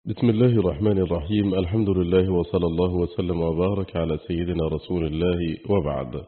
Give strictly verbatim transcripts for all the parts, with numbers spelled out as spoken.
بسم الله الرحمن الرحيم. الحمد لله وصلى الله وسلم وبارك على سيدنا رسول الله وبعد.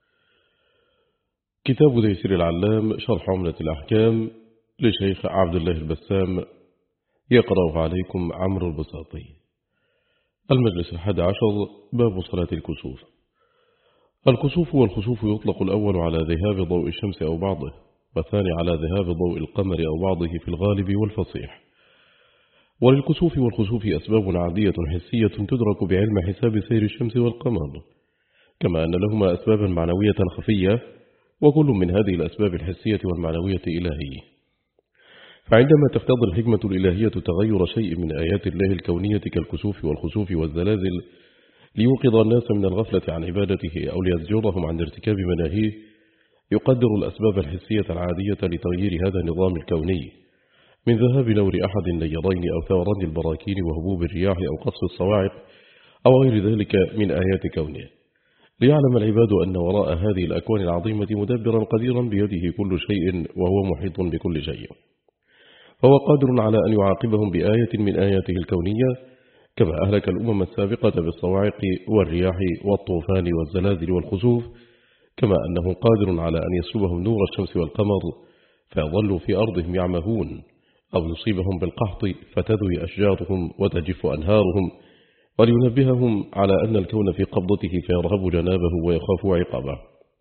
كتاب تيسير العلام شرح عملة الأحكام لشيخ عبد الله البسام، يقرأه عليكم عمرو البساطي. المجلس الحادي عشر، باب صلاة الكسوف. الكسوف والخسوف يطلق الأول على ذهاب ضوء الشمس أو بعضه، والثاني على ذهاب ضوء القمر أو بعضه في الغالب والفصيح. وللكسوف والخسوف أسباب عادية حسية تدرك بعلم حساب سير الشمس والقمر، كما أن لهما أسبابا معنوية خفية، وكل من هذه الأسباب الحسية والمعنوية إلهي. فعندما تقتضي الحكمة الإلهية تغير شيء من آيات الله الكونية كالكسوف والخسوف والزلازل ليوقظ الناس من الغفلة عن عبادته أو ليزجرهم عن ارتكاب مناهيه، يقدر الأسباب الحسية العادية لتغيير هذا النظام الكوني، من ذهاب نور أحد النيرين أو ثوران البراكين وهبوب الرياح أو قصف الصواعق أو غير ذلك من آيات كونه، ليعلم العباد أن وراء هذه الأكوان العظيمة مدبرا قديرا بيده كل شيء وهو محيط بكل شيء، فهو قادر على أن يعاقبهم بآية من آياته الكونية، كما أهلك الأمم السابقة بالصواعق والرياح والطوفان والزلازل والخسوف، كما أنه قادر على أن يسلبهم نور الشمس والقمر فيظلوا في أرضهم يعمهون، أو يصيبهم بالقحط فتذوي أشجارهم وتجف أنهارهم، ولينبههم على أن الكون في قبضته فيرهب جنابه ويخاف عقابه.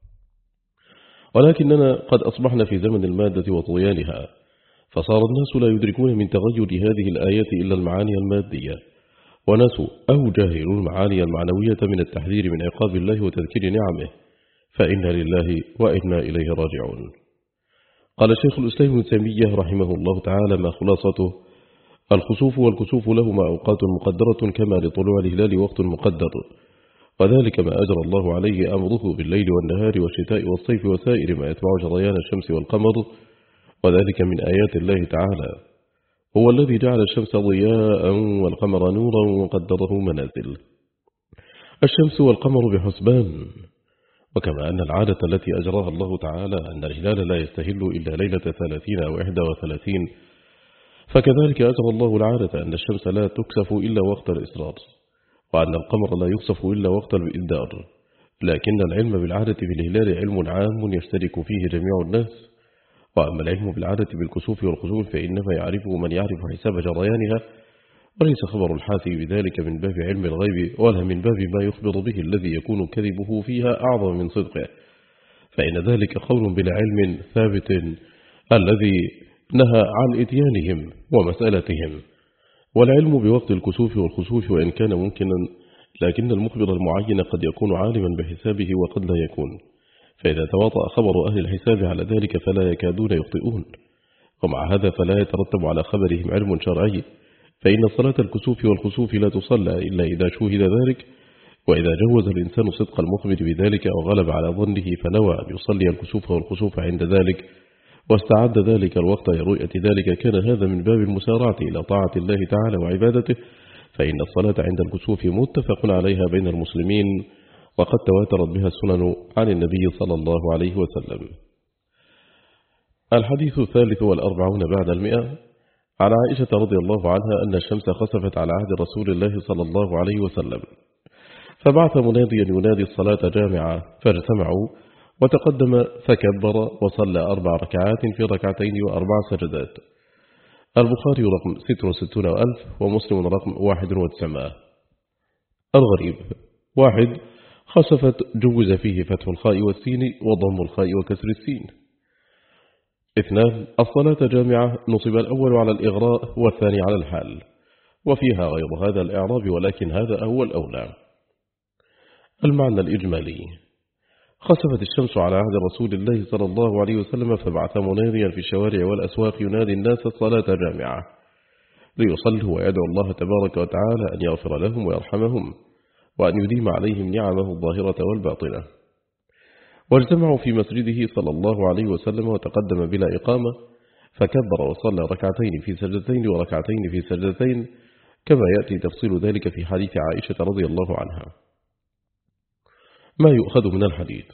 ولكننا قد أصبحنا في زمن المادة وطغيانها، فصار الناس لا يدركون من تغير هذه الآيات إلا المعاني المادية، ونسوا أو جاهلوا المعاني المعنوية من التحذير من عقاب الله وتذكير نعمه، فإنا لله وإنا إليه راجعون. قال شيخ الإسلام ابن تيمية رحمه الله تعالى: ما خلاصته؟ الخسوف والكسوف لهما أوقات مقدرة، كما لطلوع الهلال وقت مقدر، وذلك ما أجرى الله عليه أمره بالليل والنهار والشتاء والصيف وسائر ما يتبع جريان الشمس والقمر، وذلك من آيات الله تعالى. هو الذي جعل الشمس ضياء والقمر نورا وقدره منازل. الشمس والقمر بحسبان، وكما أن العادة التي أجراها الله تعالى أن الهلال لا يستهل إلا ليلة ثلاثين أو إحدى وثلاثين، فكذلك أجرى الله العادة أن الشمس لا تكسف إلا وقت الإسرار، وأن القمر لا يكسف إلا وقت الإبدار، لكن العلم بالعادة بالهلال علم عام يشترك فيه جميع الناس، وأما العلم بالعادة بالكسوف والخسوف فإنما يعرفه من يعرف حساب جريانها، وليس خبر الحاسب بذلك من باب علم الغيب، ولا من باب ما يخبر به الذي يكون كذبه فيها أعظم من صدقه، فإن ذلك قول بلا علم ثابت الذي نهى عن إتيانهم ومسألتهم. والعلم بوقت الكسوف والخسوف وإن كان ممكنا، لكن المخبر المعين قد يكون عالما بحسابه وقد لا يكون، فإذا تواطأ خبر أهل الحساب على ذلك فلا يكادون يخطئون، ومع هذا فلا يترتب على خبرهم علم شرعي، فإن صلاة الكسوف والخسوف لا تصلى إلا إذا شوهد ذلك، وإذا جوز الإنسان صدق المخبر بذلك أو غلب على ظنه فنوى أن يصلي الكسوف والخسوف عند ذلك واستعد ذلك الوقت لرؤية ذلك، كان هذا من باب المسارعة إلى طاعة الله تعالى وعبادته، فإن الصلاة عند الكسوف متفق عليها بين المسلمين، وقد تواترت بها السنن عن النبي صلى الله عليه وسلم. الحديث الثالث والأربعون بعد المئة، عن عائشة رضي الله عنها أن الشمس خسفت على عهد رسول الله صلى الله عليه وسلم، فبعث مناديا ينادي الصلاة جامعة، فاجتمعوا وتقدم فكبر وصلى أربع ركعات في ركعتين وأربع سجدات. البخاري رقم ستة وستون ألف ومسلم رقم واحد وتسعمائة. الغريب: واحد، خسفت جوز فيه فتح الخاء والسين وضم الخاء وكسر السين. اثنان، الصلاة جامعة نصب الأول على الإغراء والثاني على الحال، وفيها غير هذا الإعراب، ولكن هذا هو الأولى. المعنى الإجمالي: خسفت الشمس على عهد رسول الله صلى الله عليه وسلم، فبعث مناديا في الشوارع والأسواق ينادي الناس الصلاة جامعة، ليصلوا ويدعو الله تبارك وتعالى أن يغفر لهم ويرحمهم، وأن يديم عليهم نعمه الظاهرة والباطنة. واجتمعوا في مسجده صلى الله عليه وسلم وتقدم بلا إقامة، فكبر وصلى ركعتين في سجدتين وركعتين في سجدتين، كما يأتي تفصيل ذلك في حديث عائشة رضي الله عنها. ما يؤخذ من الحديث: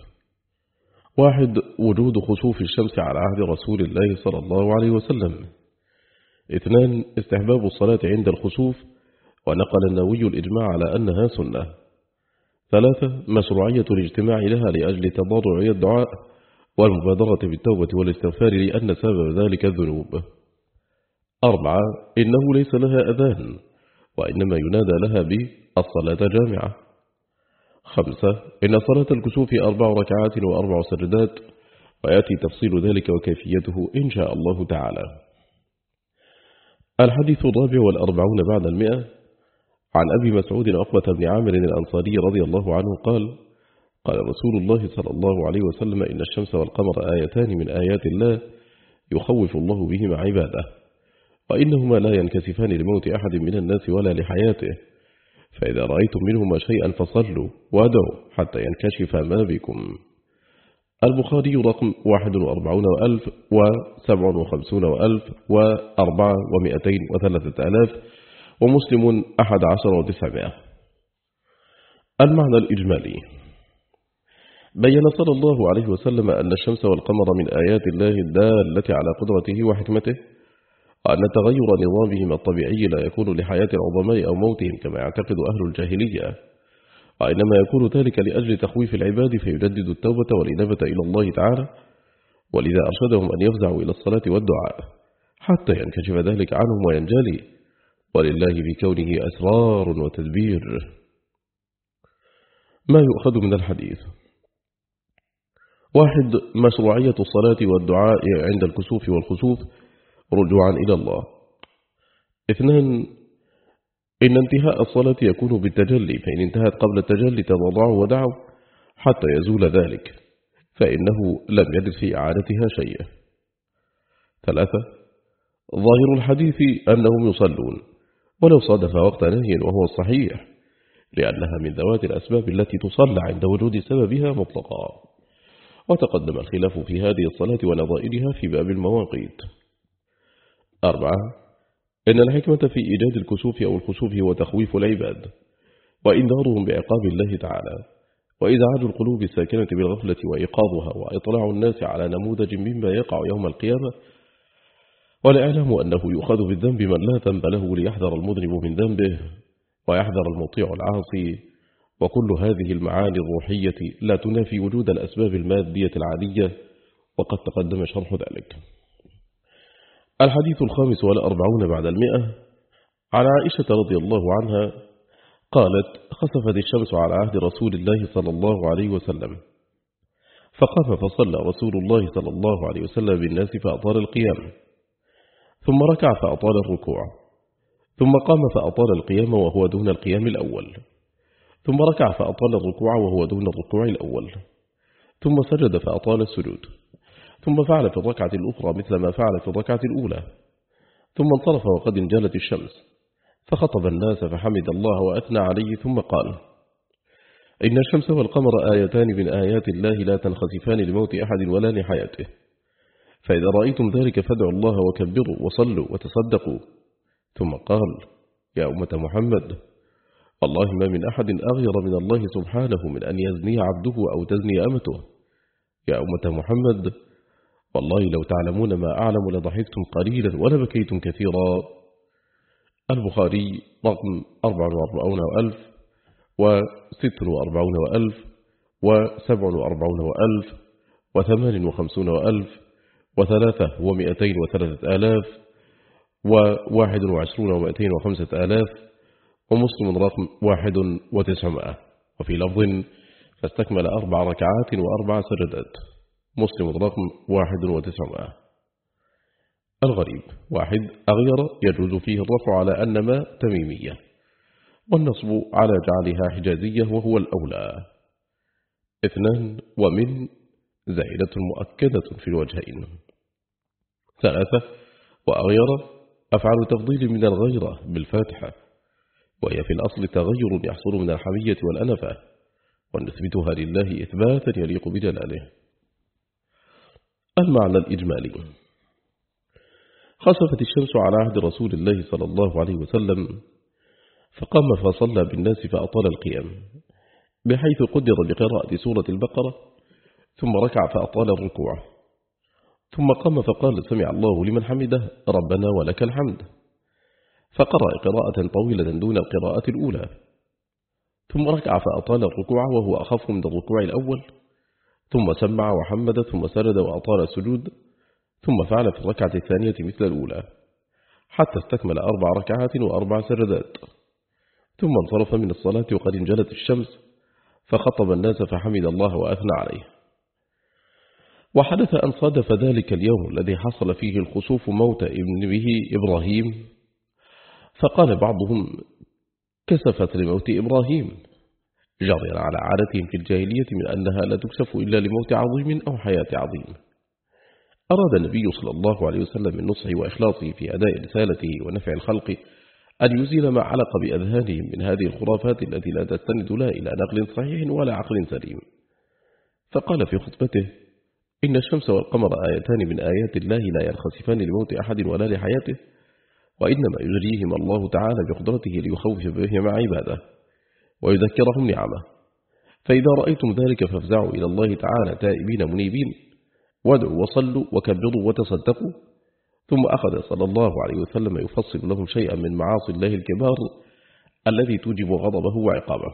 واحد، وجود خسوف الشمس على عهد رسول الله صلى الله عليه وسلم. اثنان استحباب الصلاة عند الخسوف، ونقل النووي الإجماع على أنها سنة. ثلاثة مشروعية الاجتماع لها لأجل تضرع الدعاء والمبادرة بالتوبة والاستغفار لأن سبب ذلك الذنوب. أربعة إنه ليس لها أذان، وإنما ينادى لها بالصلاة جامعة. خمسة إن صلاة الكسوف أربع ركعات وأربع سجدات، ويأتي تفصيل ذلك وكيفيته إن شاء الله تعالى. الحديث الرابع والأربعون بعد المئة، عن أبي مسعود عقبة بن عامر الأنصاري رضي الله عنه قال: قال رسول الله صلى الله عليه وسلم: إن الشمس والقمر آيتان من آيات الله يخوف الله بهما عباده، وإنهما لا ينكسفان لموت أحد من الناس ولا لحياته، فإذا رأيتم منهما شيئا فصلوا وادعوا حتى ينكشف ما بكم. البخاري رقم واحد وأربعون وألف وسبع وخمسون وألف وأربعة ومئتين وثلاثة آلاف، ومسلم أحد عشر وتسعمائة. المعنى الإجمالي: بيّن صلى الله عليه وسلم أن الشمس والقمر من آيات الله الدالة على قدرته وحكمته، وأن تغير نظامهما الطبيعي لا يكون لحياة العظماء أو موتهم كما يعتقد أهل الجاهلية، وإنما يكون ذلك لأجل تخويف العباد فيجدد التوبة والإنابة إلى الله تعالى، ولذا أرشدهم أن يفزعوا إلى الصلاة والدعاء حتى ينكشف ذلك عنهم وينجلي، ولله بكونه أسرار وتدبير. ما يؤخذ من الحديث: واحد مشروعية الصلاة والدعاء عند الكسوف والخسوف رجوعا إلى الله. اثنان إن انتهاء الصلاة يكون بالتجلي، فإن انتهت قبل التجلي تضرعوا ودعوا حتى يزول ذلك، فإنه لم يرد في إعادتها شيء. ثلاثة ظاهر الحديث أنهم يصلون ولو صادف وقت نهي، وهو الصحيح، لأنها من ذوات الأسباب التي تصلى عند وجود سببها مطلقا، وتقدم الخلاف في هذه الصلاة ونظائرها في باب المواقيت. أربعة إن الحكمة في إيجاد الكسوف أو الخسوف هو تخويف العباد وإنذارهم بعقاب الله تعالى، وإزعاج القلوب الساكنة بالغفلة وإيقاظها، وإطلاع الناس على نموذج مما يقع يوم القيامة، والإعلام أنه يؤخذ بالذنب من لا ذنب له ليحذر المذنب من ذنبه ويحذر المطيع العاصي. وكل هذه المعاني الروحية لا تنافي وجود الأسباب المادية العادية، وقد تقدم شرح ذلك. الحديث الخامس والأربعون بعد المئة، عن عائشة رضي الله عنها قالت: خسفت الشمس على عهد رسول الله صلى الله عليه وسلم، فقام فصلى رسول الله صلى الله عليه وسلم بالناس فأطال القيام، ثم ركع فأطال الركوع، ثم قام فأطال القيام وهو دون القيام الأول، ثم ركع فأطال الركوع وهو دون الركوع الأول، ثم سجد فأطال السجود، ثم فعل في الركعة الأخرى مثل ما فعل في الركعة الأولى، ثم انصرف وقد انجلت الشمس، فخطب الناس فحمد الله وأثنى عليه، ثم قال: إن الشمس والقمر آيتان من آيات الله لا تنخسفان لموت أحد ولا لحياته، فإذا رأيتم ذلك فادعوا الله وكبروا وصلوا وتصدقوا. ثم قال: يا أمة محمد، والله ما من أحد أغير من الله سبحانه من أن يزني عبده أو تزني أمته. يا أمة محمد، والله لو تعلمون ما أعلم لضحكتم قليلا ولبكيتم كثيرا. البخاري رقم أربع وأربعون وألف وست وأربعون وألف وسبع وأربعون وألف وثمان وخمسون وألف وثلاثة ومئتين وثلاثة آلاف وواحد وعشرون ومئتين وخمسة آلاف، ومسلم رقم واحد وتسعمائة. وفي لفظ: فاستكمل أربع ركعات وأربع سجدات. مسلم رقم واحد وتسعمائة. الغريب: واحد أغير يجوز فيه الرفع على أن ما تميمية، والنصب على جعلها حجازية وهو الأولى. اثنان ومن زائدة مؤكدة في الوجهين. ثلاثة وأغير أفعل تفضيل من الغيرة بالفاتحة، وهي في الأصل تغير يحصل من الحمية والأنفة، ونثبتها لله إثباتا يليق بجلاله. المعنى الإجمالي: خسفت الشمس على عهد رسول الله صلى الله عليه وسلم، فقام فصلى بالناس فأطال القيام، بحيث قدر بقراءة سورة البقرة، ثم ركع فأطال الركوع، ثم قام فقال سمع الله لمن حمده ربنا ولك الحمد، فقرأ قراءة طويلة دون القراءة الأولى، ثم ركع فأطال الركوع وهو أخف من الركوع الأول، ثم سمع وحمد ثم سرد وأطال السجود، ثم فعل في الركعة الثانية مثل الأولى حتى استكمل أربع ركعات وأربع سردات، ثم انصرف من الصلاة وقد انجلت الشمس، فخطب الناس فحمد الله وأثنى عليه. وحدث أن صادف ذلك اليوم الذي حصل فيه الخسوف موت ابنه إبراهيم، فقال بعضهم كسفت لموت إبراهيم، جاريا على عادتهم في الجاهلية من أنها لا تكسف إلا لموت عظيم أو حياة عظيم. أراد النبي صلى الله عليه وسلم من نصحه وإخلاصه في أداء رسالته ونفع الخلق أن يزيل ما علق بأذهانهم من هذه الخرافات التي لا تستند لا إلى نقل صحيح ولا عقل سليم، فقال في خطبته إن الشمس والقمر آيتان من آيات الله لا ينخسفان لموت أحد ولا لحياته، وإنما يجريهما الله تعالى بقدرته ليخوف بهما عباده ويذكرهم نعمه، فإذا رأيتم ذلك فافزعوا إلى الله تعالى تائبين منيبين، وادعوا وصلوا وكبروا وتصدقوا. ثم أخذ صلى الله عليه وسلم يفصل لهم شيئا من معاصي الله الكبار الذي توجب غضبه وعقابه،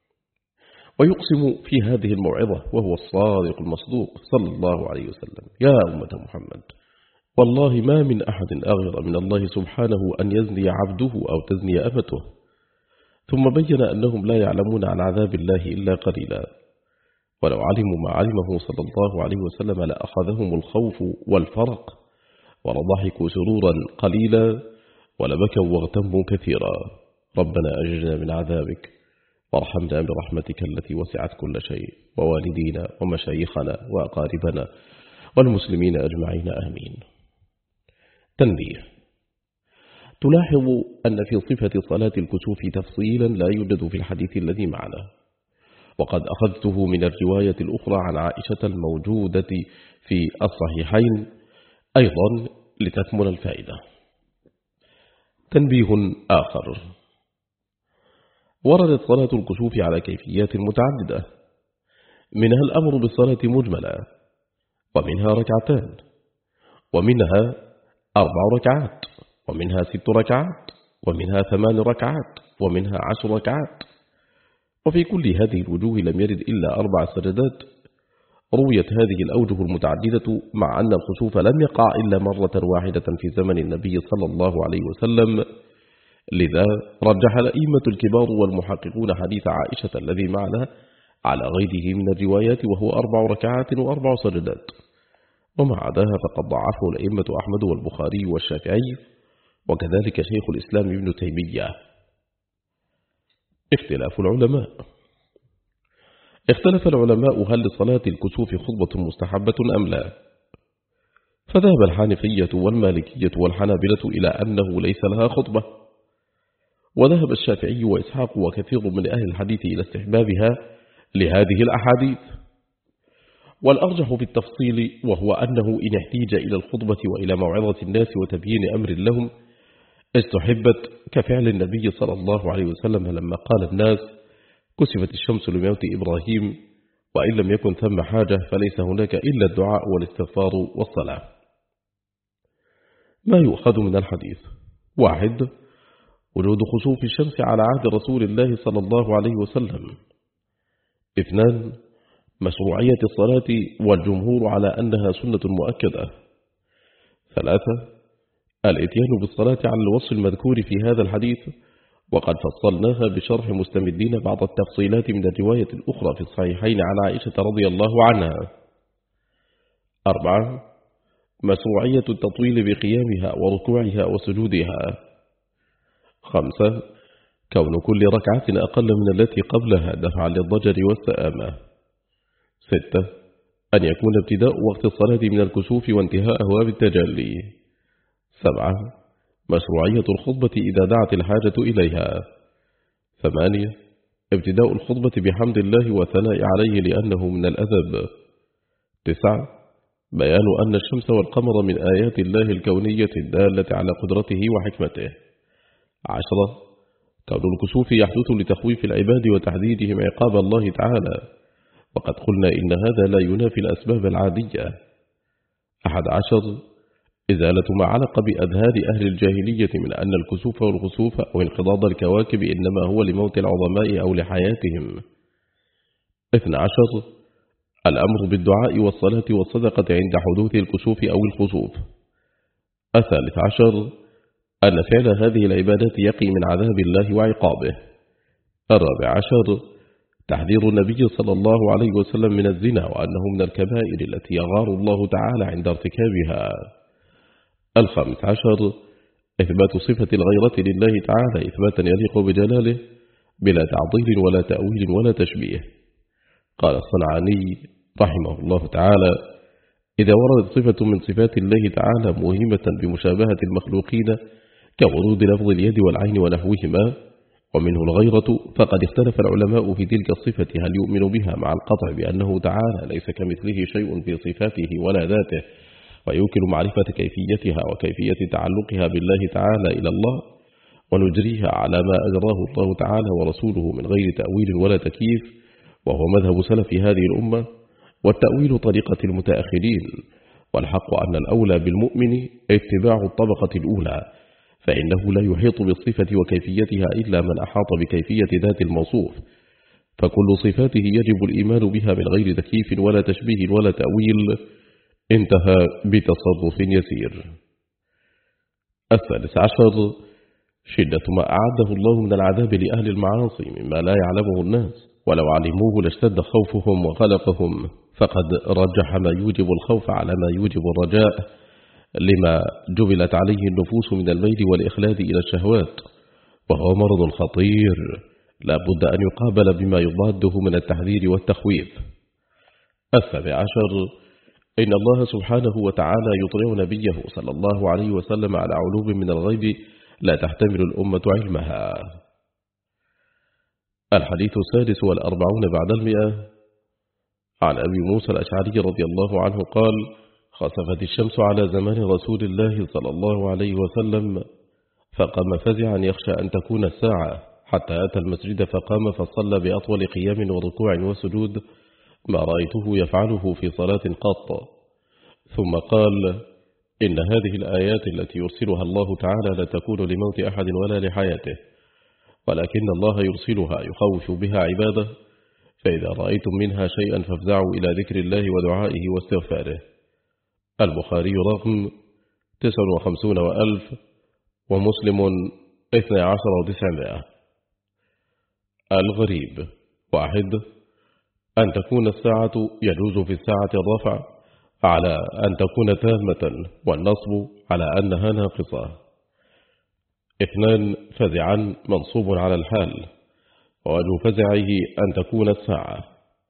ويقسم في هذه الموعظة وهو الصادق المصدوق صلى الله عليه وسلم: يا أمة محمد، والله ما من أحد أغير من الله سبحانه أن يزني عبده أو تزني أمته. ثم بين أنهم لا يعلمون عن عذاب الله إلا قليلا، ولو علموا ما علمه صلى الله عليه وسلم لأخذهم الخوف والفرق، ولضحكوا سرورا قليلا ولبكوا واغتموا كثيرا. ربنا أجرنا من عذابك وارحمنا برحمتك التي وسعت كل شيء، ووالدينا ومشايخنا وأقاربنا والمسلمين أجمعين آمين. تنبيه: تلاحظ أن في صفة صلاة الكسوف تفصيلا لا يوجد في الحديث الذي معنا، وقد أخذته من الرواية الأخرى عن عائشة الموجودة في الصحيحين أيضا لتكمل الفائدة. تنبيه آخر: وردت صلاة الكسوف على كيفيات متعددة، منها الأمر بالصلاة مجملا، ومنها ركعتان، ومنها أربع ركعات، ومنها ست ركعات، ومنها ثمان ركعات، ومنها عشر ركعات. وفي كل هذه الوجوه لم يرد إلا أربع سجدات. رويت هذه الأوجه المتعددة مع أن الخسوف لم يقع إلا مرة واحدة في زمن النبي صلى الله عليه وسلم، لذا رجح الأئمة الكبار والمحققون حديث عائشة الذي معنا على غيره من الروايات، وهو أربع ركعات وأربع سجدات. ومع عداها فقد ضعفه الأئمة أحمد والبخاري والشافعي، وكذلك شيخ الإسلام ابن تيمية. اختلاف العلماء: اختلف العلماء هل لصلاة الكسوف خطبة مستحبة أم لا، فذهب الحنفية والمالكية والحنابلة إلى أنه ليس لها خطبة، وذهب الشافعي وإسحاق وكثير من أهل الحديث إلى استحبابها لهذه الأحاديث. والأرجح في التفصيل وهو أنه إن احتيج إلى الخطبة وإلى موعظة الناس وتبيين أمر لهم استحبت، كفعل النبي صلى الله عليه وسلم لما قال الناس كسفت الشمس لموت إبراهيم، وإن لم يكن ثم حاجة فليس هناك إلا الدعاء والاستغفار والصلاة. ما يؤخذ من الحديث: واحد، وجود خسوف الشمس على عهد رسول الله صلى الله عليه وسلم. اثنان، مشروعية الصلاة والجمهور على أنها سنة مؤكدة. ثلاثة، الاتيان بالصلاة على الوصف المذكور في هذا الحديث، وقد فصلناها بشرح مستمدين بعض التفصيلات من الرواية الأخرى في الصحيحين عن عائشة رضي الله عنها. أربعة، مشروعية التطويل بقيامها وركوعها وسجودها. خمسة، كون كل ركعة أقل من التي قبلها دفعا للضجر والسآمة. ستة، أن يكون ابتداء وقت الصلاة من الكسوف وانتهاءها بالتجلي. سبعة، مشروعية الخطبة إذا دعت الحاجة إليها. ثمانية، ابتداء الخطبة بحمد الله والثناء عليه لأنه من الأدب. تسعة، بيان أن الشمس والقمر من آيات الله الكونية الدالة على قدرته وحكمته. عشرة، كون الكسوف يحدث لتخويف العباد وتحذيرهم عقاب الله تعالى، وقد قلنا إن هذا لا ينافي الأسباب العادية. أحد عشر إزالة ما علق بأذهان أهل الجاهلية من أن الكسوف والخسوف أو انقضاض الكواكب إنما هو لموت العظماء أو لحياتهم. اثنى عشر الأمر بالدعاء والصلاة والصدقة عند حدوث الكسوف أو الخسوف. الثالث عشر أن فعل هذه العبادات يقي من عذاب الله وعقابه. الرابع عشر تحذير النبي صلى الله عليه وسلم من الزنا وأنه من الكبائر التي يغار الله تعالى عند ارتكابها. الخامس عشر إثبات صفة الغيرة لله تعالى إثباتا يليق بجلاله بلا تعطيل ولا تأويل ولا تشبيه. قال الصنعاني رحمه الله تعالى: إذا وردت صفة من صفات الله تعالى موهمة بمشابهة المخلوقين كورود لفظ اليد والعين ونحوهما ومنه الغيرة، فقد اختلف العلماء في تلك الصفة هل يؤمن بها مع القطع بأنه تعالى ليس كمثله شيء في صفاته ولا ذاته، ويمكن معرفة كيفيتها وكيفية تعلقها بالله تعالى إلى الله ونجريها على ما أجراه الله تعالى ورسوله من غير تأويل ولا تكييف، وهو مذهب سلف هذه الأمة، والتأويل طريقة المتأخرين، والحق أن الأولى بالمؤمن اتباع الطبقة الأولى، فإنه لا يحيط بالصفة وكيفيتها إلا من أحاط بكيفية ذات الموصوف، فكل صفاته يجب الإيمان بها من غير تكييف ولا تشبيه ولا تأويل. انتهى بتصرف يسير. الثالث عشر شدة ما أعده الله من العذاب لأهل المعاصي مما لا يعلمه الناس، ولو علموه لاشتد خوفهم وقلقهم، فقد رجح ما يوجب الخوف على ما يوجب الرجاء لما جبلت عليه النفوس من الميل والإخلاد إلى الشهوات، وهو مرض خطير لا بد أن يقابل بما يضاده من التحذير والتخويف. السابع عشر إن الله سبحانه وتعالى يطلع نبيه صلى الله عليه وسلم على علوم من الغيب لا تحتمل الأمة علمها. الحديث السادس والأربعون بعد المئة عن أبي موسى الأشعري رضي الله عنه قال: خسفت الشمس على زمان رسول الله صلى الله عليه وسلم فقام فزعا يخشى أن تكون الساعة، حتى أتى المسجد فقام فصلى بأطول قيام وركوع وسجود ما رأيته يفعله في صلاة قط، ثم قال: إن هذه الآيات التي يرسلها الله تعالى لا تكون لموت أحد ولا لحياته، ولكن الله يرسلها يخوف بها عباده، فإذا رأيتم منها شيئا فافزعوا إلى ذكر الله ودعائه واستغفاره. البخاري رقم تسعة وخمسون وألف، ومسلم اثنى عشر وتسعمائة. الغريب: واحد، أن تكون الساعة يجوز في الساعة الرفع على أن تكون تامة، والنصب على أنها ناقصة. اثنان، فزعا منصوب على الحال، ووجه فزعه أن تكون الساعة.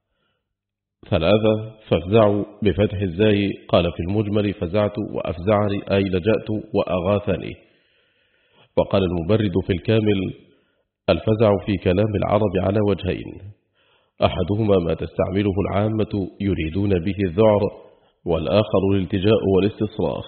ثلاثة، فافزعوا بفتح الزاي، قال في المجمل فزعت وأفزعني أي لجأت وأغاثني. وقال المبرد في الكامل: الفزع في كلام العرب على وجهين، أحدهما ما تستعمله العامة يريدون به الذعر، والآخر الالتجاء والاستصراخ.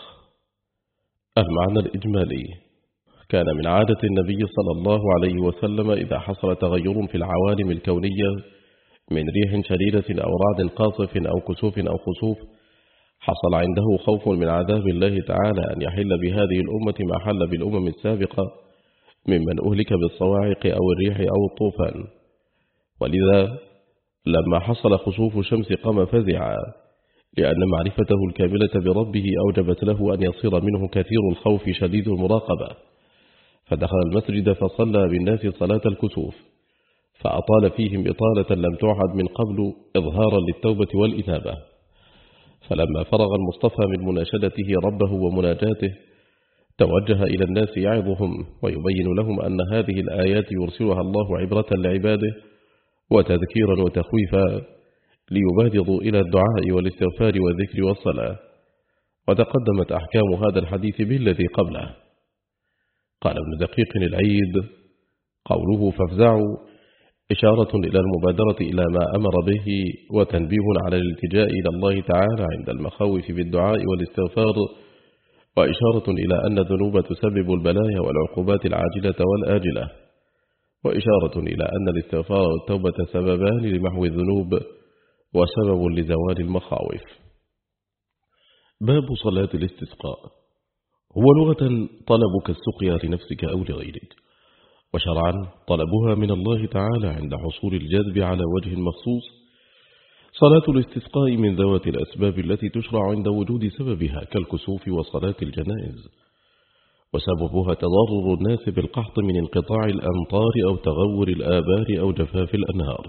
المعنى الإجمالي: كان من عادة النبي صلى الله عليه وسلم إذا حصل تغير في العوالم الكونية من ريح شديدة أو رعد قاصف أو كسوف أو خسوف، حصل عنده خوف من عذاب الله تعالى أن يحل بهذه الأمة ما حل بالأمم السابقة ممن أهلك بالصواعق أو الريح أو الطوفان. ولذا لما حصل خسوف الشمس قام فزعا، لأن معرفته الكاملة بربه أوجبت له أن يصير منه كثير الخوف شديد المراقبة، فدخل المسجد فصلى بالناس صلاة الكسوف، فأطال فيهم إطالة لم تعهد من قبل إظهارا للتوبة والإنابة. فلما فرغ المصطفى من مناشدته ربه ومناجاته توجه إلى الناس يعظهم ويبين لهم أن هذه الآيات يرسلها الله عبرة لعباده وتذكيرا وتخويفا ليبادروا إلى الدعاء والاستغفار والذكر والصلاة. وتقدمت أحكام هذا الحديث بالذي قبله. قال ابن دقيق العيد: قوله فافزعوا إشارة إلى المبادرة إلى ما أمر به، وتنبيه على الالتجاء إلى الله تعالى عند المخاوف بالدعاء والاستغفار، وإشارة إلى أن الذنوب تسبب البلايا والعقوبات العاجلة والآجلة، وإشارة إلى أن الاستغفار والتوبة سببان لمحو الذنوب وسبب لزوال المخاوف. باب صلاة الاستسقاء. هو لغة طلبك السقيا لنفسك أو لغيرك، وشرعا طلبها من الله تعالى عند حصول الجذب على وجه مخصوص. صلاة الاستسقاء من ذوات الأسباب التي تشرع عند وجود سببها كالكسوف وصلاة الجنائز، وسببها تضرر الناس بالقحط من انقطاع الأمطار أو تغور الآبار أو جفاف الأنهار.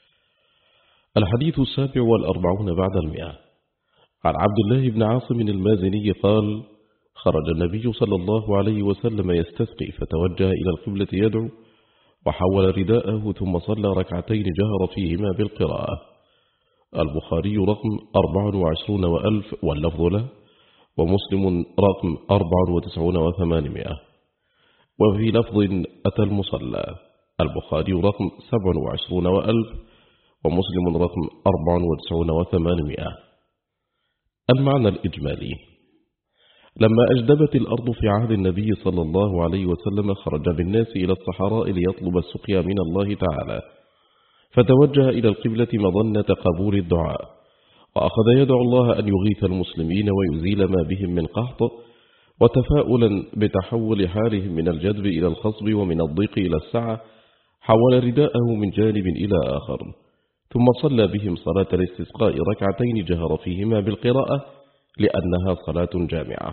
الحديث السابع والأربعون بعد المئة. عن عبد الله بن عاصم المازني قال: خرج النبي صلى الله عليه وسلم يستسقي فتوجه إلى القبلة يدعو، وحول رداءه ثم صلى ركعتين جهر فيهما بالقراءة. البخاري رقم أربع وعشرون وألف واللفظ له، ومسلم رقم أربع وتسعون وثمانمائة. وفي لفظ أتى المصلى. البخاري رقم سبع وعشرون وألف ومسلم رقم أربع وتسعون وثمانمائة. المعنى الإجمالي: لما أجدبت الأرض في عهد النبي صلى الله عليه وسلم خرج بالناس إلى الصحراء ليطلب السقيا من الله تعالى، فتوجه إلى القبلة مظنة قبول الدعاء، وأخذ يدعو الله أن يغيث المسلمين ويزيل ما بهم من قحط، وتفاؤلا بتحول حالهم من الجدب إلى الخصب ومن الضيق إلى السعة، حول رداءه من جانب إلى آخر، ثم صلى بهم صلاة الاستسقاء ركعتين جهر فيهما بالقراءة لأنها صلاة جامعة.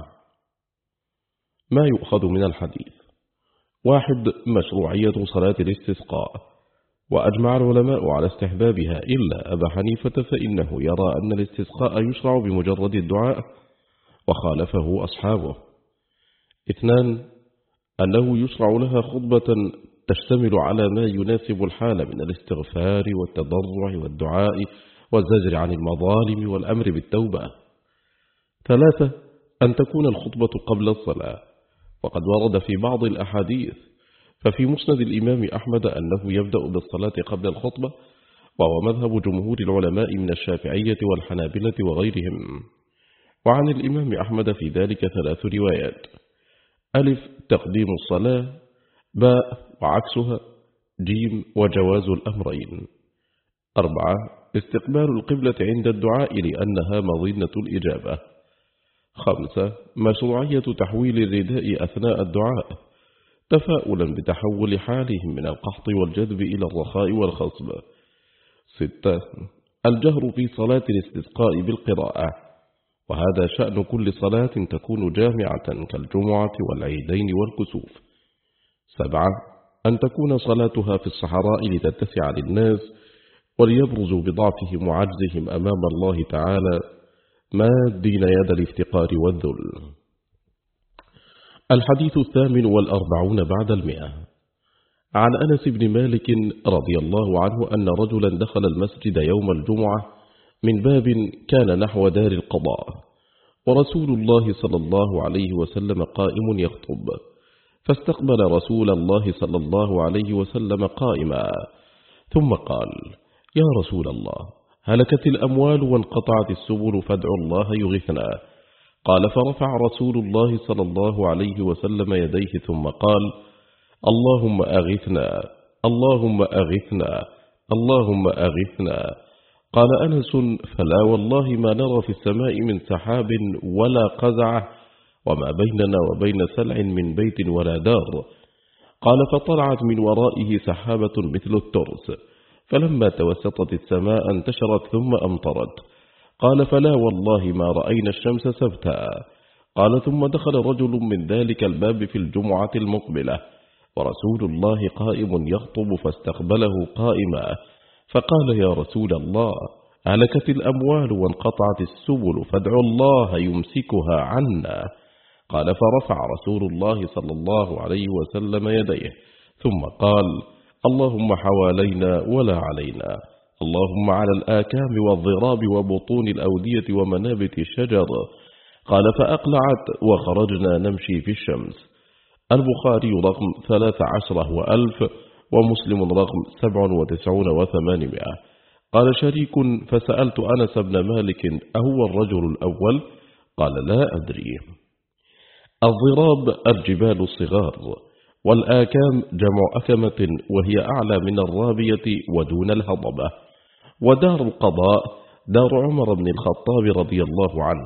ما يؤخذ من الحديث: واحد، مشروعية صلاة الاستسقاء، وأجمع العلماء على استحبابها إلا أبا حنيفة فإنه يرى أن الاستسقاء يشرع بمجرد الدعاء، وخالفه أصحابه. اثنان، أنه يشرع لها خطبة تشتمل على ما يناسب الحال من الاستغفار والتضرع والدعاء والزجر عن المظالم والأمر بالتوبة. ثلاثة، أن تكون الخطبة قبل الصلاة، وقد ورد في بعض الأحاديث، ففي مسند الإمام أحمد أنه يبدأ بالصلاة قبل الخطبة، وهو مذهب جمهور العلماء من الشافعية والحنابلة وغيرهم. وعن الإمام أحمد في ذلك ثلاث روايات: ألف، تقديم الصلاة، باء، وعكسها، جيم، وجواز الأمرين. أربعة، استقبال القبلة عند الدعاء لأنها مظنة الإجابة. خمسة، مشروعية تحويل الرداء أثناء الدعاء، تفاؤلا بتحول حالهم من القحط والجذب إلى الرخاء والخصب. ستة، الجهر في صلاة الاستسقاء بالقراءة، وهذا شأن كل صلاة تكون جامعة كالجمعة والعيدين والكسوف. سبعة، أن تكون صلاتها في الصحراء لتتسع للناس وليبرزوا بضعفهم وعجزهم أمام الله تعالى مادين يد الافتقار والذل. الحديث الثامن والأربعون بعد المئة. عن أنس بن مالك رضي الله عنه أن رجلا دخل المسجد يوم الجمعة من باب كان نحو دار القضاء، ورسول الله صلى الله عليه وسلم قائم يخطب، فاستقبل رسول الله صلى الله عليه وسلم قائما، ثم قال: يا رسول الله، هلكت الأموال وانقطعت السبل فادعوا الله يغثنا. قال: فرفع رسول الله صلى الله عليه وسلم يديه ثم قال: اللهم أغثنا، اللهم أغثنا، اللهم أغثنا. قال أنس: فلا والله ما نرى في السماء من سحاب ولا قزعة، وما بيننا وبين سلع من بيت ولا دار. قال: فطلعت من ورائه سحابة مثل الترس، فلما توسطت السماء انتشرت ثم أمطرت. قال: فلا والله ما رأينا الشمس سبتا. قال: ثم دخل رجل من ذلك الباب في الجمعة المقبلة، ورسول الله قائم يخطب، فاستقبله قائما، فقال: يا رسول الله، هلكت الأموال وانقطعت السبل فادعوا الله يمسكها عنا. قال: فرفع رسول الله صلى الله عليه وسلم يديه ثم قال: اللهم حوالينا ولا علينا، اللهم على الآكام والضراب وبطون الأودية ومنابت الشجر. قال: فأقلعت وخرجنا نمشي في الشمس. البخاري رقم ثلاث عشرة وألف ومسلم رقم سبع وتسعون وثمانمائة. قال شريك: فسألت أنس بن مالك: أهو الرجل الأول؟ قال: لا أدري. الضراب الجبال الصغار، والآكام جمع أكمة وهي أعلى من الرابية ودون الهضبة. ودار القضاء دار عمر بن الخطاب رضي الله عنه،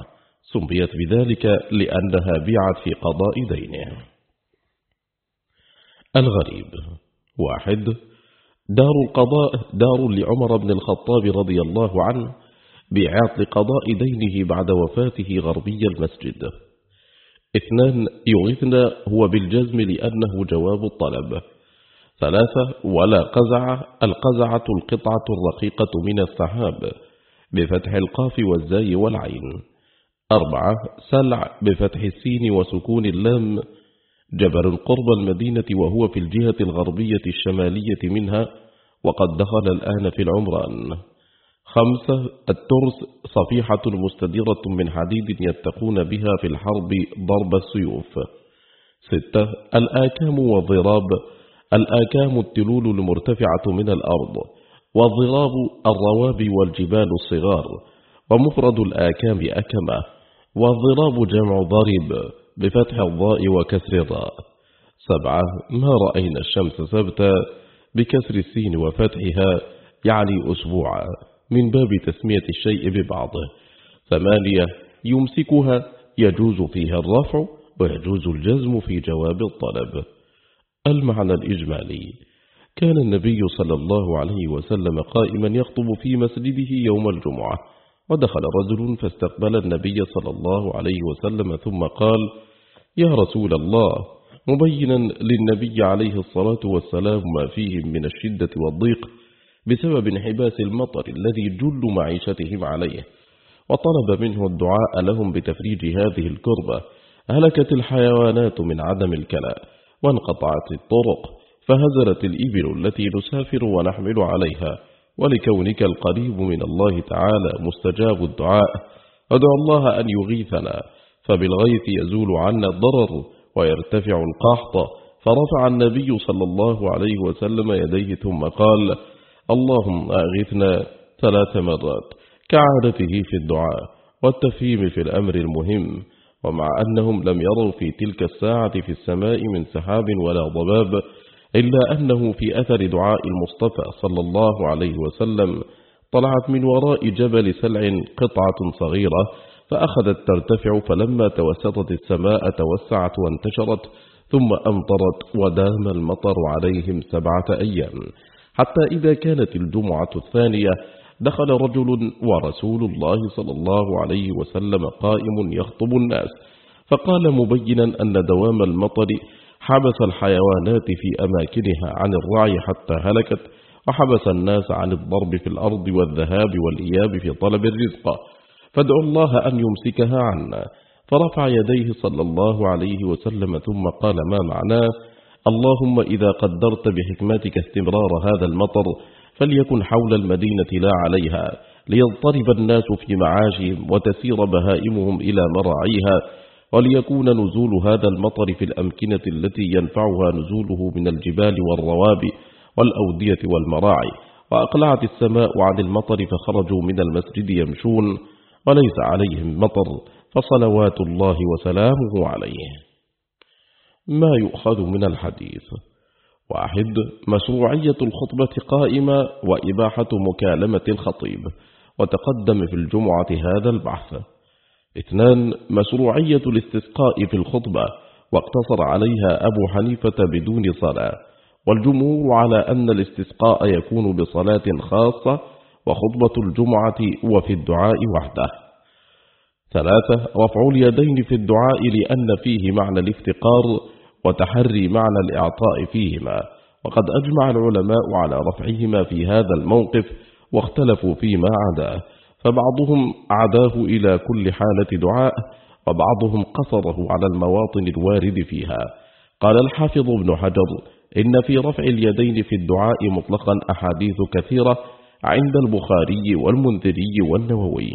سميت بذلك لأنها بيعت في قضاء دينه. الغريب: واحد، دار القضاء دار لعمر بن الخطاب رضي الله عنه بيعت لقضاء دينه بعد وفاته غربي المسجد. اثنان، يغثنا هو بالجزم لأنه جواب الطلب. ثلاثة، ولا قزع القزعة القطعة الرقيقة من السحاب بفتح القاف والزاي والعين. أربعة، سلع بفتح السين وسكون اللام جبل قرب المدينة وهو في الجهة الغربية الشمالية منها وقد دخل الآن في العمران. خمسة، الترس صفيحة مستديرة من حديد يتقون بها في الحرب ضرب السيوف. ستة، الآكام والضراب الآكام التلول المرتفعة من الأرض، والضراب الروابي والجبال الصغار، ومفرد الآكام أكمة، والضراب جمع ضرب بفتح الضاء وكسر الراء. سبعة، ما رأينا الشمس سبتا بكسر السين وفتحها يعني أسبوعا من باب تسمية الشيء ببعضه. ثمانية، يمسكها يجوز فيها الرفع ويجوز الجزم في جواب الطلب. المعنى الإجمالي: كان النبي صلى الله عليه وسلم قائما يخطب في مسجده يوم الجمعة، ودخل رجل فاستقبل النبي صلى الله عليه وسلم ثم قال: يا رسول الله، مبينا للنبي عليه الصلاة والسلام ما فيهم من الشدة والضيق بسبب انحباس المطر الذي جل معيشتهم عليه، وطلب منه الدعاء لهم بتفريج هذه الكربة. هلكت الحيوانات من عدم الكلاء، وانقطعت الطرق، فهزلت الإبل التي نسافر ونحمل عليها، ولكونك القريب من الله تعالى مستجاب الدعاء، ادعو الله أن يغيثنا، فبالغيث يزول عنا الضرر ويرتفع القحط. فرفع النبي صلى الله عليه وسلم يديه ثم قال: اللهم أغثنا ثلاث مرات، كعادته في الدعاء والتفهيم في الأمر المهم. ومع أنهم لم يروا في تلك الساعة في السماء من سحاب ولا ضباب، إلا أنه في أثر دعاء المصطفى صلى الله عليه وسلم طلعت من وراء جبل سلع قطعة صغيرة فأخذت ترتفع، فلما توسطت السماء توسعت وانتشرت، ثم أمطرت ودام المطر عليهم سبعة أيام، حتى إذا كانت الجمعة الثانية دخل رجل ورسول الله صلى الله عليه وسلم قائم يخطب الناس، فقال مبينا أن دوام المطر حبس الحيوانات في أماكنها عن الرعي حتى هلكت، وحبس الناس عن الضرب في الأرض والذهاب والإياب في طلب الرزق، فادعوا الله أن يمسكها عنا. فرفع يديه صلى الله عليه وسلم ثم قال ما معناه: اللهم إذا قدرت بحكمتك استمرار هذا المطر فليكن حول المدينة لا عليها، ليضطرب الناس في معاشهم وتسير بهائمهم إلى مراعيها، وليكون نزول هذا المطر في الأمكنة التي ينفعها نزوله من الجبال والروابي والأودية والمراعي. وأقلعت السماء عن المطر فخرجوا من المسجد يمشون وليس عليهم مطر، فصلوات الله وسلامه عليه. ما يؤخذ من الحديث: واحد، مشروعية الخطبة قائمة وإباحة مكالمة الخطيب، وتقدم في الجمعة هذا البحث. اثنان، مشروعية الاستسقاء في الخطبة، واقتصر عليها أبو حنيفة بدون صلاة، والجمهور على أن الاستسقاء يكون بصلاة خاصة وخطبة الجمعة وفي الدعاء وحده. ثلاثة، رفع اليدين في الدعاء لأن فيه معنى الافتقار وتحري معنى الإعطاء فيهما، وقد أجمع العلماء على رفعهما في هذا الموقف واختلفوا فيما عداه، فبعضهم عداه إلى كل حالة دعاء، وبعضهم قصره على المواطن الوارد فيها. قال الحافظ ابن حجر: إن في رفع اليدين في الدعاء مطلقا أحاديث كثيرة عند البخاري والمنذري والنووي.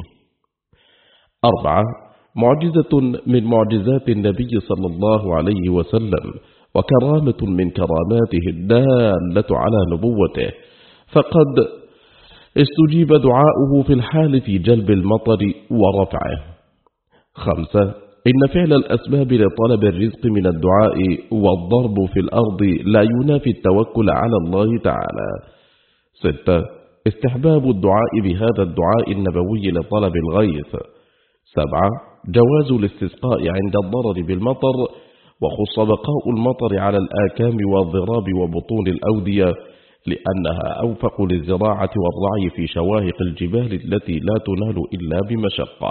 أربعة، معجزة من معجزات النبي صلى الله عليه وسلم، وكرامة من كراماته الدالة على نبوته، فقد استجيب دعاؤه في الحال في جلب المطر ورفعه. خمسة، إن فعل الأسباب لطلب الرزق من الدعاء والضرب في الأرض لا ينافي التوكل على الله تعالى. ستة، استحباب الدعاء بهذا الدعاء النبوي لطلب الغيث. سبعة، جواز الاستسقاء عند الضرر بالمطر، وخص بقاء المطر على الآكام والضراب وبطون الأودية لأنها أوفق للزراعة والرعي في شواهق الجبال التي لا تنال إلا بمشقة.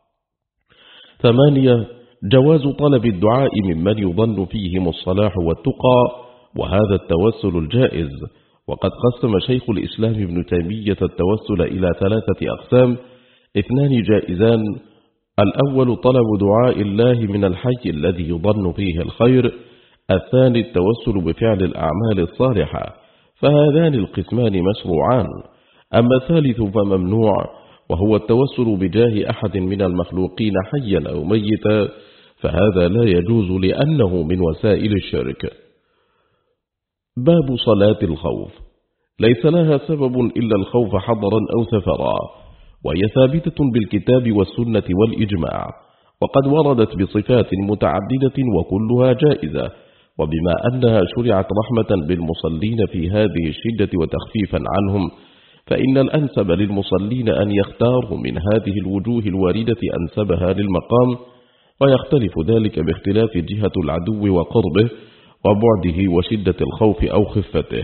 ثمانية جواز طلب الدعاء ممن يظن فيهم الصلاح والتقى، وهذا التوسل الجائز. وقد قسم شيخ الإسلام ابن تيمية التوسل إلى ثلاثة أقسام: اثنان جائزان، الأول طلب دعاء الله من الحي الذي يظن فيه الخير، الثاني التوسل بفعل الأعمال الصالحة، فهذان القسمان مشروعان. أما الثالث فممنوع، وهو التوسل بجاه أحد من المخلوقين حيا أو ميتا، فهذا لا يجوز لأنه من وسائل الشرك. باب صلاة الخوف. ليس لها سبب إلا الخوف حضرا أو سفرا، وهي ثابتة بالكتاب والسنة والإجماع، وقد وردت بصفات متعددة وكلها جائزة، وبما أنها شرعت رحمة بالمصلين في هذه الشدة وتخفيفا عنهم، فإن الأنسب للمصلين أن يختاروا من هذه الوجوه الواردة أنسبها للمقام، ويختلف ذلك باختلاف جهة العدو وقربه وبعده وشدة الخوف أو خفته.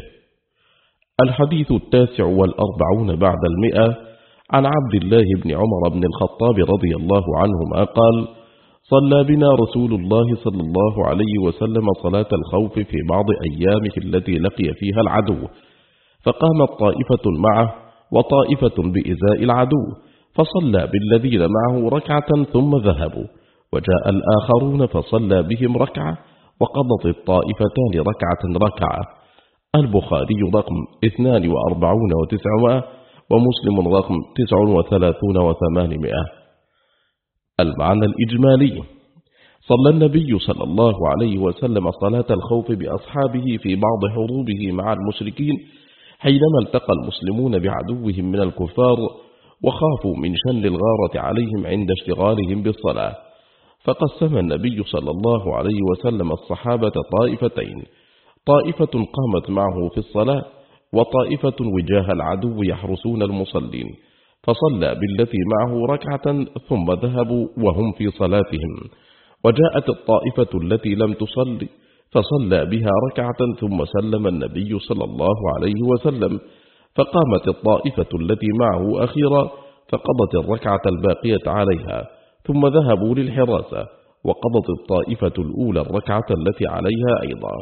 الحديث التاسع والأربعون بعد المئة، عن عبد الله بن عمر بن الخطاب رضي الله عنهما قال: صلى بنا رسول الله صلى الله عليه وسلم صلاة الخوف في بعض أيامه التي لقي فيها العدو، فقامت طائفة معه وطائفة بإزاء العدو، فصلى بالذين معه ركعة ثم ذهبوا، وجاء الآخرون فصلى بهم ركعة، وقضت الطائفتان ركعة ركعة. البخاري رقم اثنان وأربعون وتسعمائة، ومسلم رقم تسع وثلاثون وثمانمائة. المعنى الإجمالي: صلى النبي صلى الله عليه وسلم صلاة الخوف بأصحابه في بعض حروبه مع المشركين حينما التقى المسلمون بعدوهم من الكفار، وخافوا من شن الغارة عليهم عند اشتغالهم بالصلاة، فقسم النبي صلى الله عليه وسلم الصحابة طائفتين: طائفة قامت معه في الصلاة، وطائفة وجاه العدو يحرسون المصلين، فصلى بالتي معه ركعة ثم ذهبوا وهم في صلاتهم، وجاءت الطائفة التي لم تصلي فصلى بها ركعة ثم سلم النبي صلى الله عليه وسلم، فقامت الطائفة التي معه أخيرا فقضت الركعة الباقية عليها، ثم ذهبوا للحراسة، وقضت الطائفة الأولى الركعة التي عليها أيضا.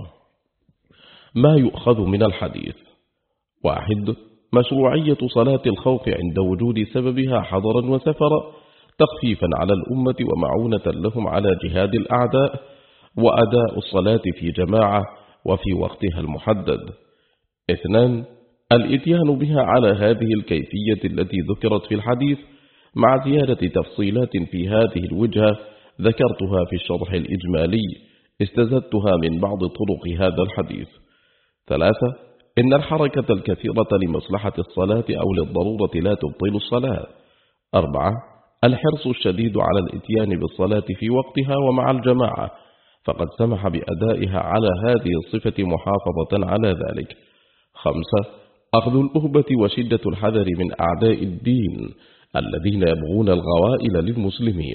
ما يؤخذ من الحديث: واحد، مشروعية صلاة الخوف عند وجود سببها حضرا وسفرا، تخفيفا على الأمة ومعونة لهم على جهاد الأعداء، وأداء الصلاة في جماعة وفي وقتها المحدد. اثنان، الإتيان بها على هذه الكيفية التي ذكرت في الحديث، مع زيادة تفصيلات في هذه الوجهة ذكرتها في الشرح الإجمالي، استزدتها من بعض طرق هذا الحديث. ثلاثة، إن الحركة الكثيرة لمصلحة الصلاة أو للضرورة لا تبطل الصلاة. أربعة، الحرص الشديد على الإتيان بالصلاة في وقتها ومع الجماعة، فقد سمح بأدائها على هذه الصفة محافظة على ذلك. خمسة، أخذ الأهبة وشدة الحذر من أعداء الدين الذين يبغون الغوائل للمسلمين.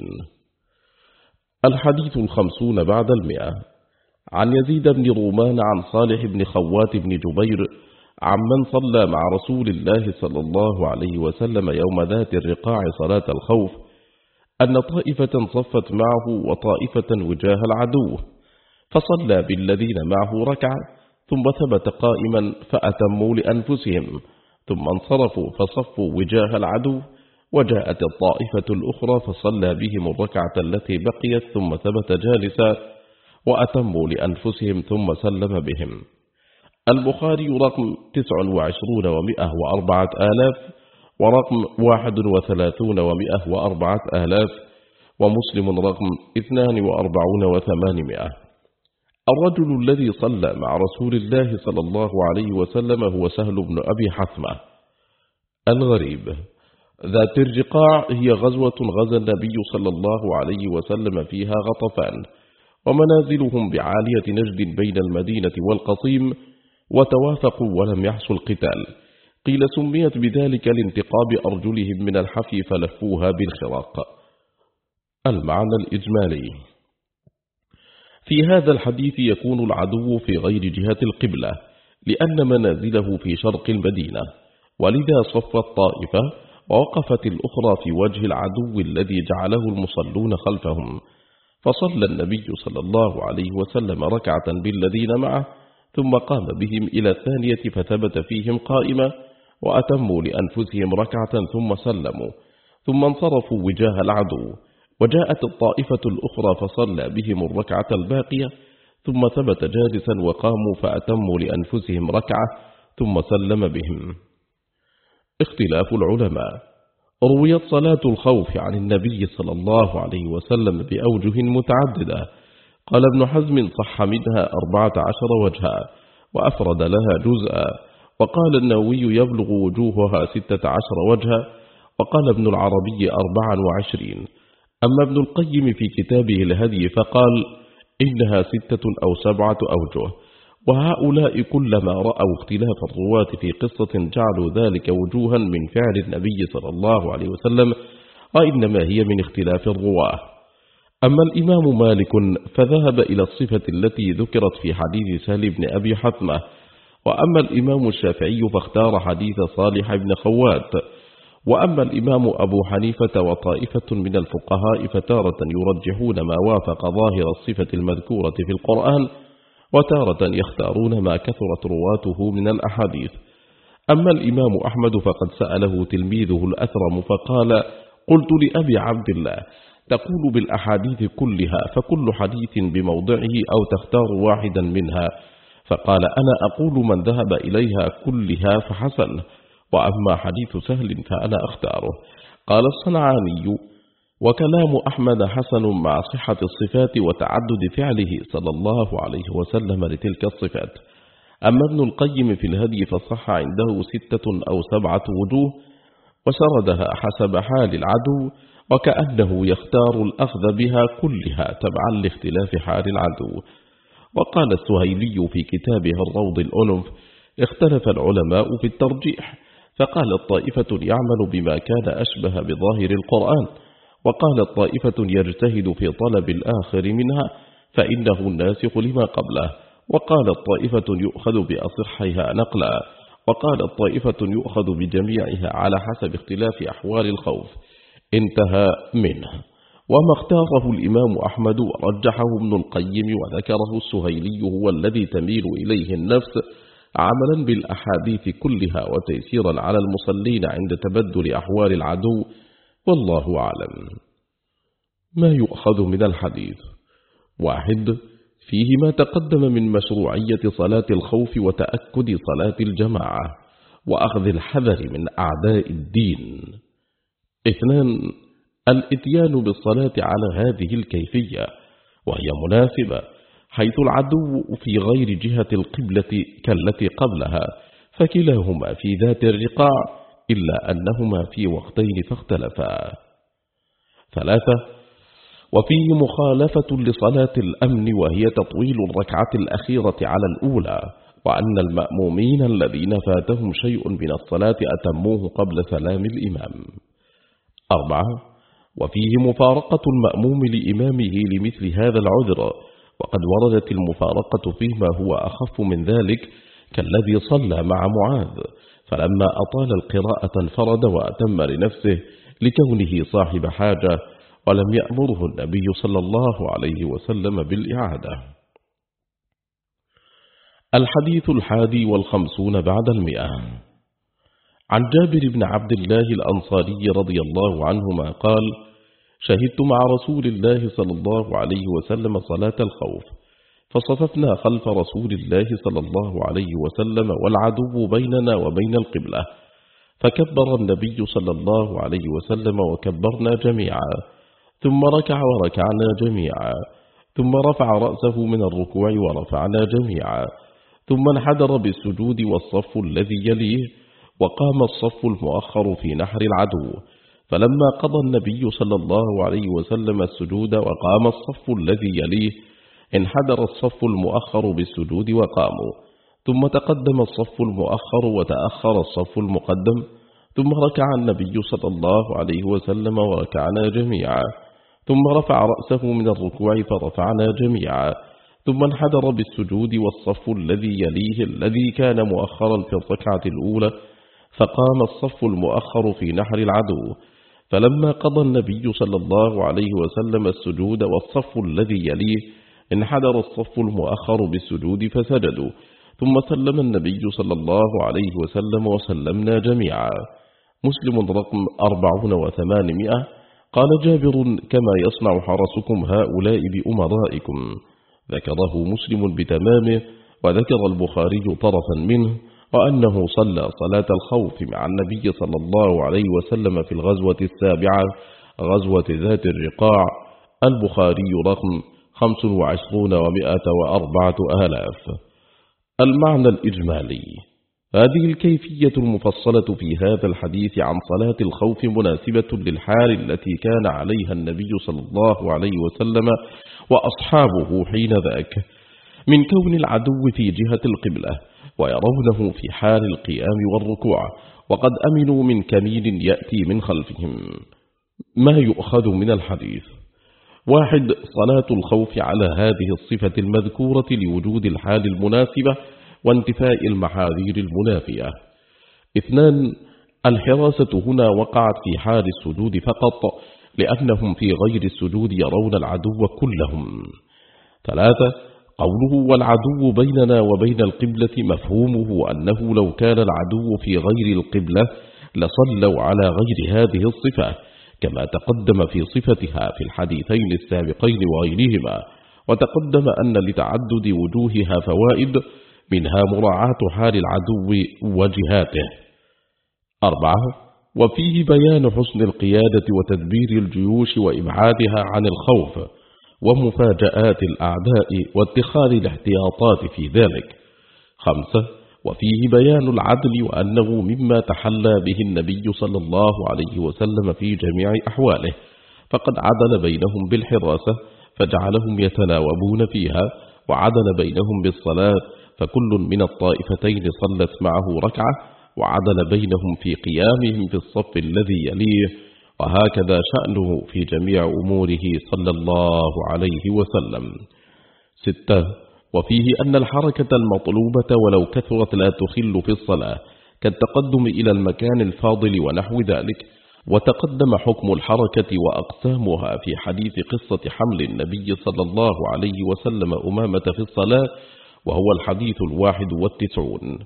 الحديث الخمسون بعد المئة، عن يزيد بن رومان عن صالح بن خوات بن جبير عمن صلى مع رسول الله صلى الله عليه وسلم يوم ذات الرقاع صلاة الخوف، أن طائفة صفت معه وطائفة وجاه العدو، فصلى بالذين معه ركعة ثم ثبت قائما فأتموا لأنفسهم، ثم انصرفوا فصفوا وجاه العدو، وجاءت الطائفة الأخرى فصلى بهم الركعة التي بقيت ثم ثبت جالسا وأتموا لأنفسهم ثم سلم بهم. البخاري رقم تسع وعشرون ومئة وأربعة آلاف، ورقم واحد وثلاثون ومئة وأربعة آلاف، ومسلم رقم اثنان وأربعون وثمانمائة. الرجل الذي صلى مع رسول الله صلى الله عليه وسلم هو سهل بن أبي حثمة. الغريب: ذات الرقاع هي غزوة غزا النبي صلى الله عليه وسلم فيها غطفان، ومنازلهم بعالية نجد بين المدينة والقصيم، وتوافقوا ولم يحصل قتال، قيل سميت بذلك لانتقاب أرجلهم من الحفي فلفوها بالخراق. المعنى الإجمالي. في هذا الحديث يكون العدو في غير جهة القبلة لأن منازله في شرق المدينة، ولذا صفت طائفة ووقفت الأخرى في وجه العدو الذي جعله المصلون خلفهم، فصلى النبي صلى الله عليه وسلم ركعة بالذين معه ثم قام بهم إلى الثانية فثبت فيهم قائمة وأتموا لأنفسهم ركعة ثم سلموا، ثم انصرفوا وجاه العدو، وجاءت الطائفة الأخرى فصلى بهم الركعة الباقية ثم ثبت جالسا وقاموا فأتموا لأنفسهم ركعة ثم سلم بهم. اختلاف العلماء. رويت صلاة الخوف عن النبي صلى الله عليه وسلم بأوجه متعددة، قال ابن حزم صح منها أربعة عشر وجها وأفرد لها جزءا، وقال النووي يبلغ وجوهها ستة عشر وجها، وقال ابن العربي أربعا وعشرين. أما ابن القيم في كتابه الهدي فقال إنها ستة أو سبعة أوجه، وهؤلاء كلما رأوا اختلاف الرواة في قصة جعلوا ذلك وجوها من فعل النبي صلى الله عليه وسلم، وإنما هي من اختلاف الرواة. أما الإمام مالك فذهب إلى الصفة التي ذكرت في حديث سهل بن أبي حثمة، وأما الإمام الشافعي فاختار حديث صالح بن خوات، وأما الإمام أبو حنيفة وطائفة من الفقهاء فتارة يرجحون ما وافق ظاهر الصفة المذكورة في القرآن، وتارة يختارون ما كثرت رواته من الأحاديث. أما الإمام أحمد فقد سأله تلميذه الأثرم فقال قلت لأبي عبد الله تقول بالأحاديث كلها فكل حديث بموضعه أو تختار واحدا منها؟ فقال أنا أقول من ذهب إليها كلها فحسن، وأما حديث سهل فأنا أختاره. قال الصنعاني وكلام أحمد حسن مع صحة الصفات وتعدد فعله صلى الله عليه وسلم لتلك الصفات. أما ابن القيم في الهدي فصح عنده ستة أو سبعة وجوه وسردها حسب حال العدو، وكأنه يختار الأخذ بها كلها تبعا لاختلاف حال العدو. وقال السهيلي في كتابه الروض الأنف اختلف العلماء في الترجيح، فقال طائفة يعمل بما كان أشبه بظاهر القرآن، وقال طائفة يجتهد في طلب الآخر منها فإنه الناسخ لما قبله، وقال طائفة يؤخذ بأصحها نقلا، وقال طائفة يؤخذ بجميعها على حسب اختلاف أحوال الخوف. انتهى منه. وما اختاره الإمام أحمد ورجحه ابن القيم وذكره السهيلي هو الذي تميل إليه النفس عملا بالأحاديث كلها وتيسيرا على المصلين عند تبدل أحوال العدو، والله أعلم. ما يؤخذ من الحديث: واحد، فيه ما تقدم من مشروعية صلاة الخوف وتأكد صلاة الجماعة وأخذ الحذر من أعداء الدين. اثنان، الاتيان بالصلاة على هذه الكيفية وهي مناسبة، حيث العدو في غير جهة القبلة كالتي قبلها، فكلاهما في ذات الرقاع إلا أنهما في وقتين فاختلفا. ثلاثة، وفيه مخالفة لصلاة الأمن وهي تطويل الركعة الأخيرة على الأولى، وأن المأمومين الذين فاتهم شيء من الصلاة أتموه قبل سلام الإمام. أربعة، وفيه مفارقة المأموم لإمامه لمثل هذا العذر، وقد وردت المفارقة فيما هو أخف من ذلك كالذي صلى مع معاذ، فلما أطال القراءة انفرد وأتم لنفسه لكونه صاحب حاجة، ولم يأمره النبي صلى الله عليه وسلم بالإعادة. الحديث الحادي والخمسون بعد المئة. عن جابر بن عبد الله الأنصاري رضي الله عنهما قال: شهدت مع رسول الله صلى الله عليه وسلم صلاة الخوف، فصففنا خلف رسول الله صلى الله عليه وسلم والعدو بيننا وبين القبلة، فكبر النبي صلى الله عليه وسلم وكبرنا جميعا، ثم ركع وركعنا جميعا، ثم رفع رأسه من الركوع ورفعنا جميعا، ثم انحدر بالسجود والصف الذي يليه، وقام الصف المؤخر في نحر العدو، فلما قضى النبي صلى الله عليه وسلم السجود وقام الصف الذي يليه انحدر الصف المؤخر بالسجود وقاموا، ثم تقدم الصف المؤخر وتأخر الصف المقدم، ثم ركع النبي صلى الله عليه وسلم وركعنا جميعا، ثم رفع رأسه من الركوع فرفعنا جميعا، ثم انحدر بالسجود والصف الذي يليه الذي كان مؤخرا في الركعة الأولى، فقام الصف المؤخر في نحر العدو. فلما قضى النبي صلى الله عليه وسلم السجود والصف الذي يليه، انحدر الصف المؤخر بالسجود فسجدوا، ثم سلم النبي صلى الله عليه وسلم وسلمنا جميعا. مسلم رقم أربعون وثمانمائة. قال جابر: كما يصنع حرسكم هؤلاء بأمرائكم. ذكره مسلم بتمامه، وذكر البخاري طرفا منه، وأنه صلى صلاة الخوف مع النبي صلى الله عليه وسلم في الغزوة السابعة، غزوة ذات الرقاع. البخاري رقم خمس وعشرون ومائة وأربعة آلاف. المعنى الإجمالي: هذه الكيفية المفصلة في هذا الحديث عن صلاة الخوف مناسبة للحال التي كان عليها النبي صلى الله عليه وسلم وأصحابه حين ذاك، من كون العدو في جهة القبلة ويرونه في حال القيام والركوع، وقد أمنوا من كمين يأتي من خلفهم. ما يؤخذ من الحديث: واحد، صلاة الخوف على هذه الصفة المذكورة لوجود الحال المناسبة وانتفاء المحاذير المنافية. اثنان، الحراسة هنا وقعت في حال السجود فقط، لأنهم في غير السجود يرون العدو كلهم. ثلاثة، قوله والعدو بيننا وبين القبلة مفهومه أنه لو كان العدو في غير القبلة لصلوا على غير هذه الصفة، كما تقدم في صفتها في الحديثين السابقين وغيرهما. وتقدم أن لتعدد وجوهها فوائد، منها مراعاة حال العدو وجهاته. أربعة، وفيه بيان حسن القيادة وتدبير الجيوش وإبعادها عن الخوف ومفاجآت الأعداء واتخاذ الاحتياطات في ذلك. خمسة، وفيه بيان العدل وأنه مما تحلى به النبي صلى الله عليه وسلم في جميع أحواله، فقد عدل بينهم بالحراسة فجعلهم يتناوبون فيها، وعدل بينهم بالصلاة فكل من الطائفتين صلت معه ركعة، وعدل بينهم في قيامهم في الصف الذي يليه، وهكذا شأنه في جميع أموره صلى الله عليه وسلم. ستة، وفيه أن الحركة المطلوبة ولو كثرت لا تخل في الصلاة، كالتقدم إلى المكان الفاضل ونحو ذلك. وتقدم حكم الحركة وأقسامها في حديث قصة حمل النبي صلى الله عليه وسلم أمامة في الصلاة، وهو الحديث الواحد والتسعون.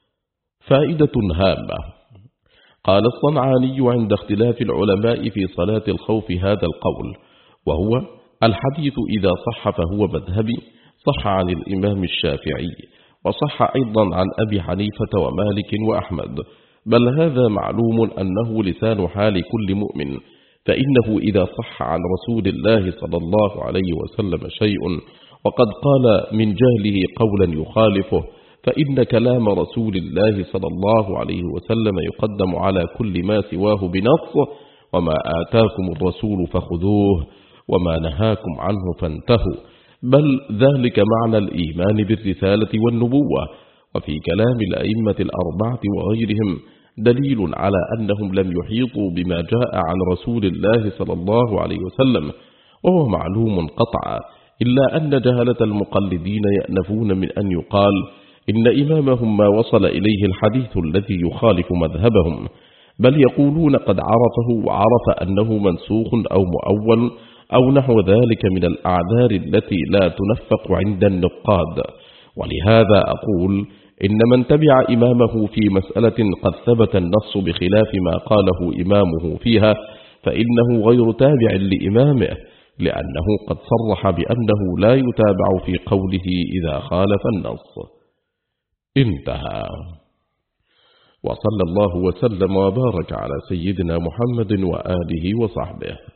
فائدة هامة: قال الصنعاني عند اختلاف العلماء في صلاة الخوف هذا القول، وهو: الحديث إذا صح فهو مذهبي، صح عن الإمام الشافعي، وصح أيضا عن أبي حنيفة ومالك وأحمد، بل هذا معلوم أنه لسان حال كل مؤمن، فإنه إذا صح عن رسول الله صلى الله عليه وسلم شيء وقد قال من جهله قولا يخالفه، فإن كلام رسول الله صلى الله عليه وسلم يقدم على كل ما سواه بنص: وما آتاكم الرسول فخذوه وما نهاكم عنه فانتهوا، بل ذلك معنى الإيمان بالرسالة والنبوة. وفي كلام الأئمة الأربعة وغيرهم دليل على أنهم لم يحيطوا بما جاء عن رسول الله صلى الله عليه وسلم، وهو معلوم قطعا، إلا أن جهلة المقلدين يأنفون من أن يقال إن إمامهم ما وصل إليه الحديث الذي يخالف مذهبهم، بل يقولون قد عرفه وعرف أنه منسوخ أو مؤول أو نحو ذلك من الأعذار التي لا تنفق عند النقاد. ولهذا أقول إن من تبع إمامه في مسألة قد ثبت النص بخلاف ما قاله إمامه فيها، فإنه غير تابع لإمامه، لأنه قد صرح بأنه لا يتابع في قوله إذا خالف النص. انتهى. وصلى الله وسلم وبارك على سيدنا محمد وآله وصحبه.